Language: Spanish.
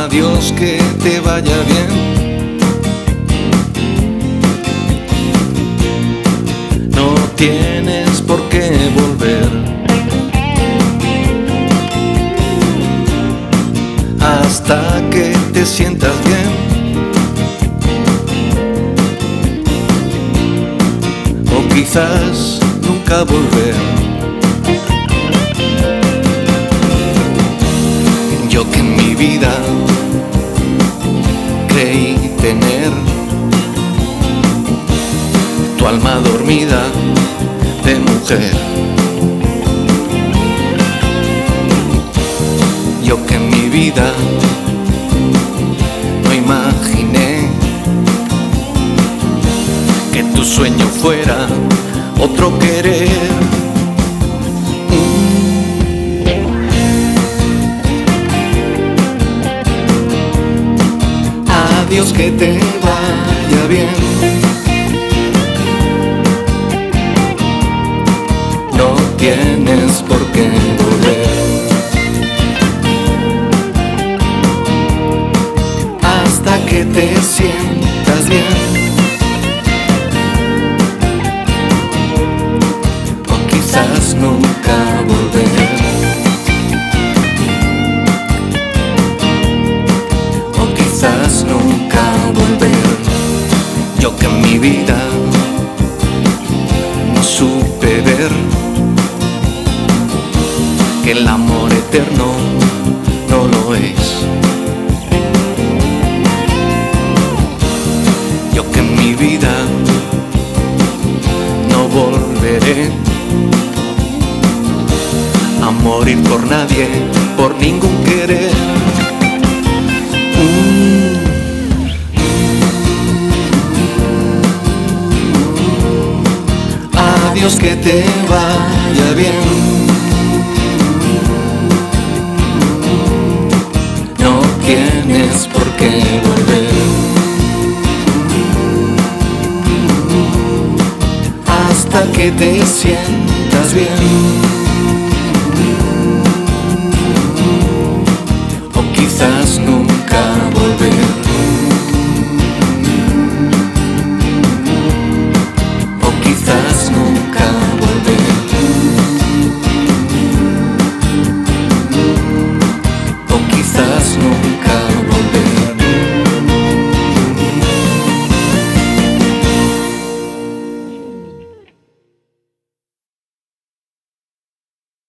Adiós, que te vaya bien. No tienes por qué volver hasta que te sientas bien. O quizás nunca volver. Yo que en mi vida creí tener tu alma dormida de mujer. Yo que en mi vida no imaginé que tu sueño fuera otro querer. Adiós, que te vaya bien. No tienes por qué volver hasta que te sientas bien. O quizás nunca volver. O quizás nunca volver. Yo que en mi vida no supe ver que el amor eterno no lo es. Yo que en mi vida no volveré a morir por nadie, por ningún querer. Adiós, que te vaya bien. No tienes por qué volver hasta que te sientas bien.